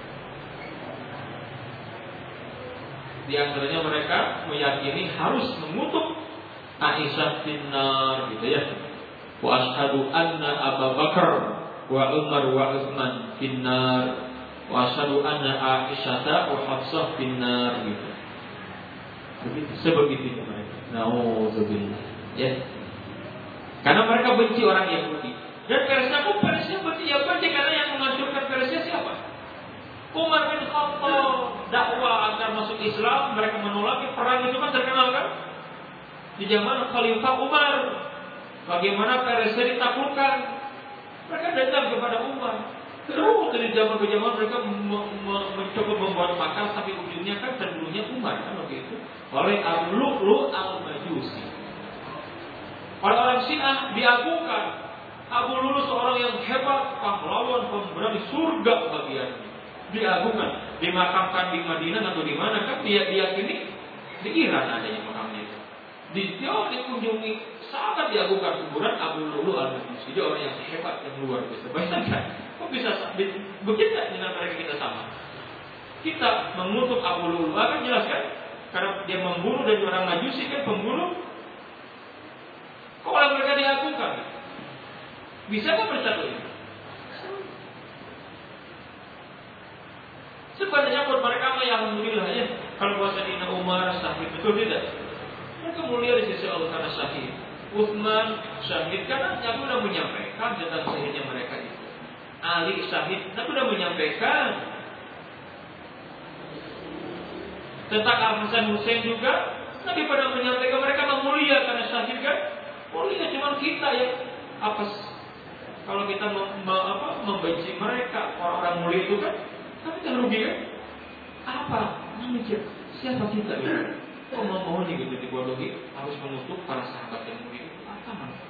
Di antaranya mereka meyakini harus mengutuk Aisyah finnar gitu ya. Wa asyhadu anna Abu Bakar wa Umar wa Utsman finnar wa asyhadu anna Aisyah wa Hafsah finnar gitu. Sebegitunya mereka. Nauzubillah. Ya. Karena mereka benci orang Yahudi. Dan Persia benci ya benci karena yang menghancurkan Persia siapa? Umar bin Khattab dakwah agar masuk Islam, mereka menolak. Perang itu kan terkenal kan? Di zaman Khalifah Umar, bagaimana Persia ditaklukkan. Mereka datang kepada Umar. Terus dari zaman ke zaman mereka mencoba membuat makar, tapi ujungnya kan cenderungnya Umar kan begitu. Oleh Abu Lu'lu' al-Majusi. Orang-orang Syiah diagungkan. Abu Lu'lu' seorang yang hebat, pahlawan, pemberani, surga bagiannya. Diagungkan, dimakamkan di Madinah atau di mana kan? Dia diyakini di Iran adanya makamnya itu. Dikunjungi, sangat diagungkan kuburan Abu Lu'lu' al-Majusi. Dia orang yang hebat, yang luar biasa. Bayangkan, kok bisa begitu dengan mereka kita sama? Kita mengutuk Abu Lu'lu' akan jelaskan. Karena dia membunuh dan orang Majusi kan pembunuh. Kok orang mereka diagungkan? Bisa nggak bersatu ini? Sebenarnya buat mereka mah yang alhamdulillah ya. Kalau bahasa Dina Umar syahid, betul tidak? Mereka mulia di sisi Allah karena syahid. Utsman syahid karena Nabi sudah menyampaikan tentang syahidnya mereka itu. Ali syahid, Nabi sudah menyampaikan. Tentang Al-Hasan Husain juga Nabi pada menyampaikan mereka mulia karena syahid kan. Mulia cuma kita ya. Kalau kita membenci mereka, orang-orang mulia itu kan kami kan rugi kan? Apa? Mikir siapa kita ya? Kok mau gitu dibodohi harus mengutuk para sahabat yang mulia itu? Apa manfaat?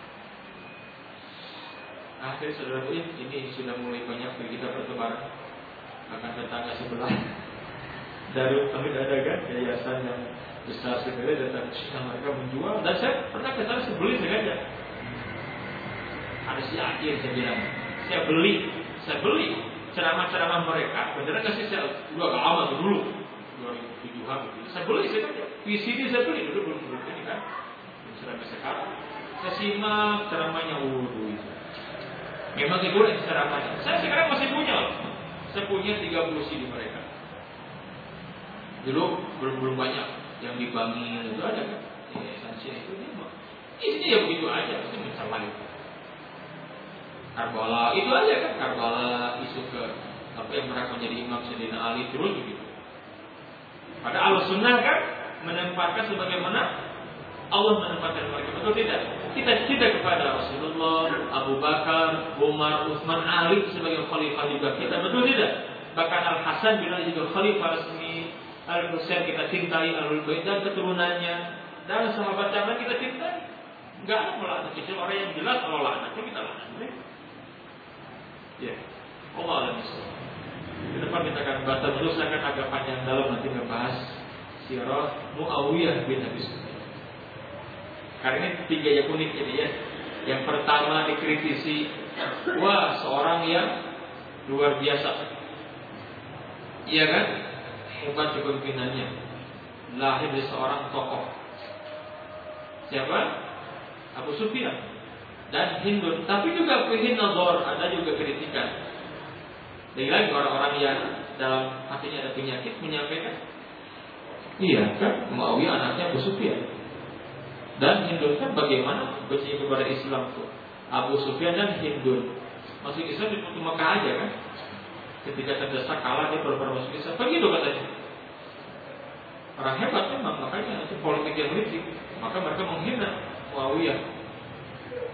Akhirnya saudara ini sudah mulai banyak kita bertebaran. Akan tetangga sebelah Darul Tauhid ada kan yayasan yang besar sekali datang ke mereka menjual dan saya pernah ke sana sebeli sengaja. Ada si Akil saya bilang, saya beli ceramah-ceramah mereka. Beneran nggak sih saya udah agak lama tuh dulu 2007an gitu. Saya beli sengaja, VCD saya beli dulu belum ini kan. Ceramah sekarang saya simak ceramahnya itu. Memang itu ceramahnya. Saya sekarang masih punya. Saya punya 30 CD mereka. Dulu belum banyak yang dibangun itu ada kan? Esensi itu isinya ya begitu aja, pasti mencapai Karbala itu aja kan? Karbala isu ke apa yang mereka menjadi Imam Sayyidina Ali terus begitu. Pada Al-Sunnah kan menempatkan sebagaimana Allah menempatkan mereka, betul tidak? Kita cinta kepada Rasulullah, Abu Bakar, Umar, Utsman, Ali sebagai khalifah juga kita, betul tidak? Bahkan Al-Hasan bin Ali juga khalifah resmi. Al-Husain kita cintai, Al-Bait dan keturunannya, dan sahabat zaman kita cintai. Enggak ada melaknat, kecuali orang yang jelas kalau laknat kita laknat. Ya, Allah alam. Di depan kita akan baca terus akan agak panjang dalam nanti membahas sirah Muawiyah bin Abi Sufyan. Karena ini 3 yang unik ini ya. Yang pertama dikritisi, wah seorang yang luar biasa, iya kan? Hebat kepemimpinannya, lahir dari seorang tokoh. Siapa? Abu Sufyan dan Hindun. Tapi juga fihi nazar, ada juga kritikan. Lagi orang-orang yang dalam hatinya ada penyakit menyampaikan, iya kan Muawiyah anaknya Abu Sufyan. Dan Hindun kan bagaimana benci kepada Islam tuh? Abu Sufyan dan Hindun masuk Islam di Mekah aja kan? Ketika terdesak kalah dia baru masuk Islam. Begitu katanya. Orang hebat memang, makanya itu politik yang licik. Maka mereka menghina Muawiyah.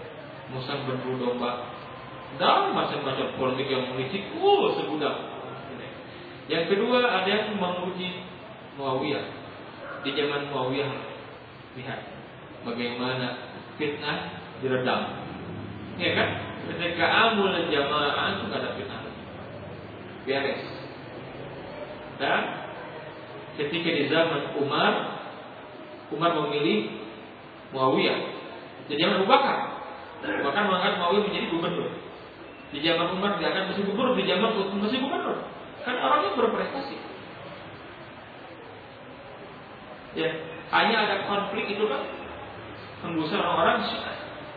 musang berburu domba, dan macam-macam politik yang melicik, segudang. Yang kedua ada yang memuji Muawiyah. Di zaman Muawiyah, lihat bagaimana fitnah diredam, ya kan? Ketika amul jamaah itu gak ada fitnah, beres. Dan ketika di zaman Umar memilih Muawiyah. Di zaman Abu Bakar mengangkat Muawiyah menjadi gubernur. Di zaman Umar dia akan masih gubernur, di zaman Utsman masih gubernur. Kan orangnya berprestasi. Ya, hanya ada konflik itu kan hembusan orang-orang Syiah.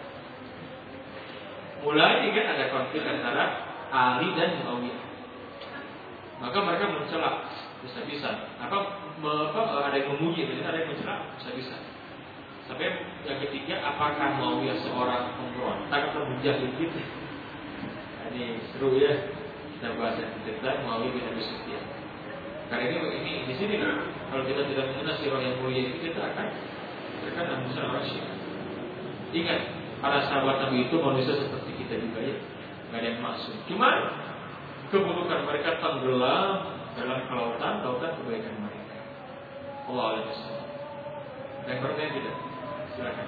Mulai kan ada konflik antara Ali dan Muawiyah. Maka mereka mencela bisa-bisa. Ada yang memuji, ada yang mencela bisa-bisa. Sampai yang ketiga, apakah Muawiyah seorang pemberontak atau mujahid gitu? Ini seru ya, kita bahas yang detail Muawiyah bin Abi Sufyan. Karena ini di sini kan, kalau kita tidak mengenal sirah yang mulia itu, kita akan terkena musuh orang Syiah. Ingat, para sahabat Nabi itu manusia seperti kita juga ya, nggak ada yang maksud. Cuma keburukan mereka tenggelam dalam lautan kebaikan mereka. Allah Alaihi Wasallam. Yang bertanya tidak? Silakan.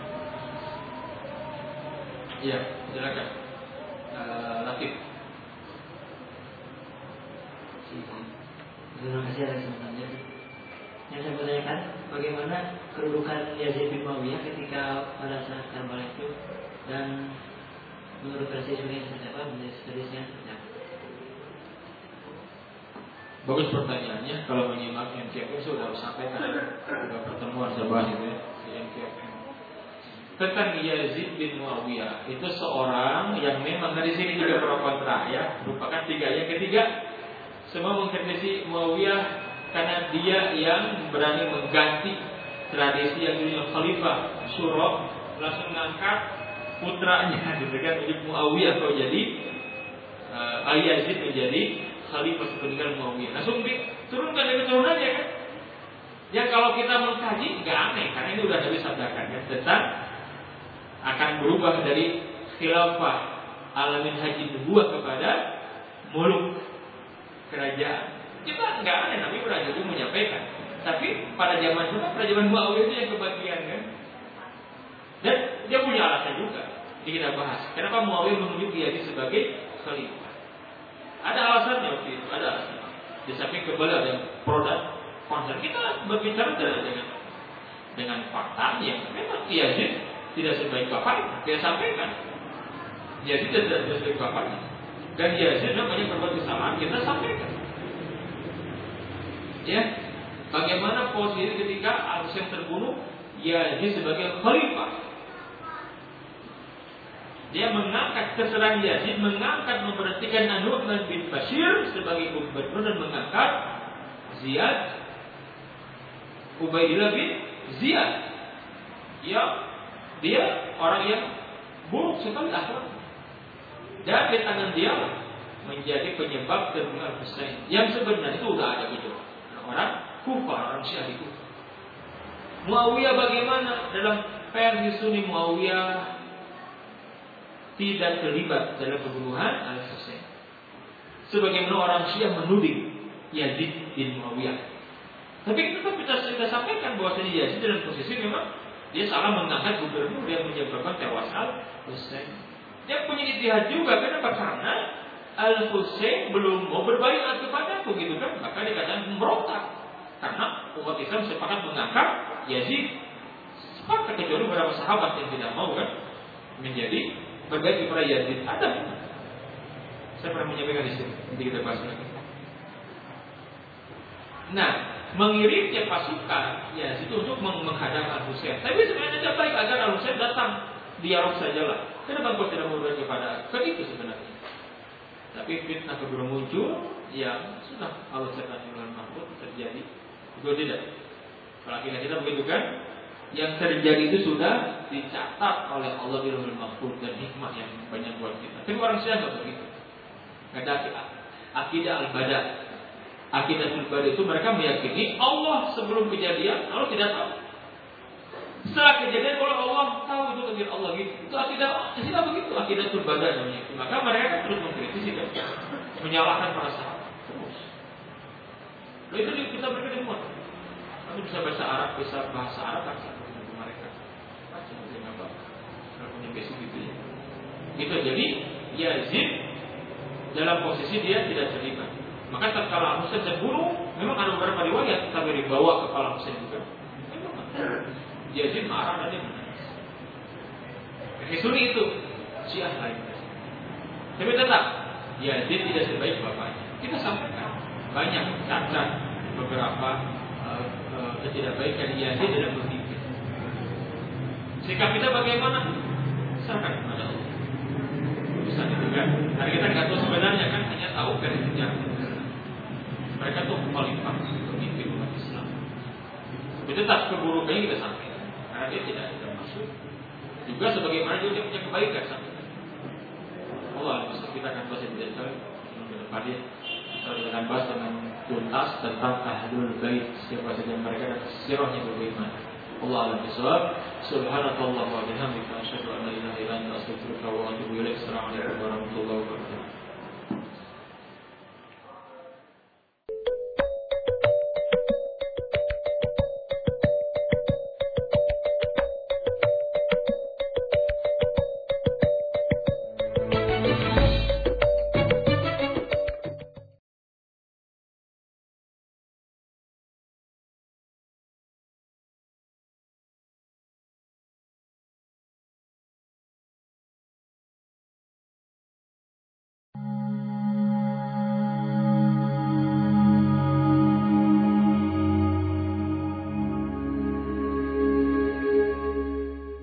Iya, silakan. Latif. Terima kasih atas kesempatannya. Yang saya bertanyakan, bagaimana kedudukan Yazid bin Muawiyah ketika pada saat Karbala itu, dan menurut versi Sunni seperti apa, menurut hadisnya seperti apa? Bagus pertanyaannya. Kalau menyimak MKFM sudah sampaikan, sudah pertemuan sebahas itu ya, di MKFM. Tentang Yazid bin Muawiyah, itu seorang yang memang dari sini juga pro kontra ya, merupakan tiga. Yang ketiga, semua mengkritisi Muawiyah karena dia yang berani mengganti tradisi yang dulu Khalifah Syuro, langsung mengangkat putranya gitu kan, menjadi Muawiyah atau jadi Yazid menjadi Khalifah sepeninggal Muawiyah. Langsung diturunkan dari keturunannya kan. Yang kalau kita mengkaji nggak aneh, karena ini udah Nabi sabdakan kan, tentang akan berubah dari khilafah alamin haji nubuwah kepada muluk kerajaan. Kita nggak aneh, Nabi udah juga menyampaikan. Tapi pada zaman Muawiyah itu yang kebagian kan. Dan dia punya alasan juga. Ini kita bahas. Kenapa Muawiyah menunjuk Yazid sebagai khalifah? Ada alasannya waktu itu, ada alasan. Di samping kembali ada yang pro dan kontra. Kita berbicara dengan fakta yang memang Yazid tidak sebaik bapaknya. Dia sampaikan Yazid tidak sebaik bapaknya. Dan Yazid banyak berbuat kesalahan, kita sampaikan. Ya, bagaimana posisi ketika Al-Husain terbunuh, Yazid sebagai khalifah. Dia mengangkat keserang Yazid, memberhentikan Nu'man bin Bashir sebagai gubernur dan mengangkat Ziyad Ubaidillah bin Ziyad. Dia orang yang buruk sekali akhlak. Dan di tangan dia menjadi penyebab terbunuh Al-Husain. Yang sebenarnya itu sudah ada gitu. Orang Kufah, orang Syiah itu. Muawiyah bagaimana? Dalam versi Sunni, Muawiyah tidak terlibat dalam pembunuhan Al-Husain. Sebagaimana orang Syiah menuding Yazid bin Muawiyah. Tapi tetap kita sampaikan bahwa Yazid dalam posisi memang dia salah mengangkat gubernur yang menyebabkan tewas Al-Husain. Dia punya ijtihad juga. Kenapa? Karena Al-Husain belum mau berbaiat kepadaku gitu kan. Maka dikatakan memberontak. Karena umat Islam sepakat mengangkat Yazid. Sepakat, kecuali beberapa sahabat yang tidak mau kan menjadi berbaiat kepada Yazid. Ada. Saya pernah menyampaikan di sini. Nanti kita bahas lagi. Nah, mengirimnya pasukan Yazid untuk menghadang Al-Husain. Tapi sebenarnya tidak baik agar Al-Husain datang dialog sajalah. Kenapa kau tidak berbuat kepada aku? Itu sebenarnya. Tapi fitnah keburu muncul yang sudah Allah ciptakan dengan makhluk terjadi. Itu tidak. Kalau kita begitu kan, yang terjadi itu sudah dicatat oleh Allah di Lauhul Mahfuz dan hikmah yang banyak buat kita. Tapi orang Syiah nggak begitu. Ada akidah al-badah. Akidah al-badah itu mereka meyakini Allah sebelum kejadian Allah tidak tahu. Setelah kejadian kalau Allah tahu itu takdir Allah gitu, itu akidah begitu, akidah turbada namanya. Maka mereka terus mengkritisi dan menyalahkan para sahabat terus. Lalu itu kita mereka demot. Kamu bisa bahasa Arab, bisa bahasa Arab baca mereka. Baca dengan apa? Kalau punya basic gitu ya. Gitu jadi Yazid dalam posisi dia tidak terlibat. Maka tatkala Husain terbunuh, memang ada beberapa riwayat tapi dibawa kepala Husain juga. Yazid marah dan dia menangis. Sunni itu Syiah lain. Tapi tetap Yazid tidak sebaik bapaknya. Kita sampaikan banyak cacat beberapa ketidakbaikan Yazid dalam berpikir. Sikap kita bagaimana? Serahkan kepada Allah. Bisa itu kan? Karena kita nggak tahu sebenarnya kan, hanya tahu dari sejarah. Mereka tuh khalifah pemimpin umat Islam. Tapi tetap keburukannya kita sampaikan. Karena dia tidak termasuk. Juga sebagaimana dia punya kebaikan sampaikan. Allah kita akan bahas di depan ke depannya. Kita akan bahas dengan tuntas tentang ahlul bait, siapa saja mereka dan sirahnya bagaimana. Allah a'lam bishawab. Subhanallahi wa bihamdihi, asyhadu an la ilaha illa anta, astaghfiruka wa atubu ilaik. Assalamualaikum warahmatullahi wabarakatuh.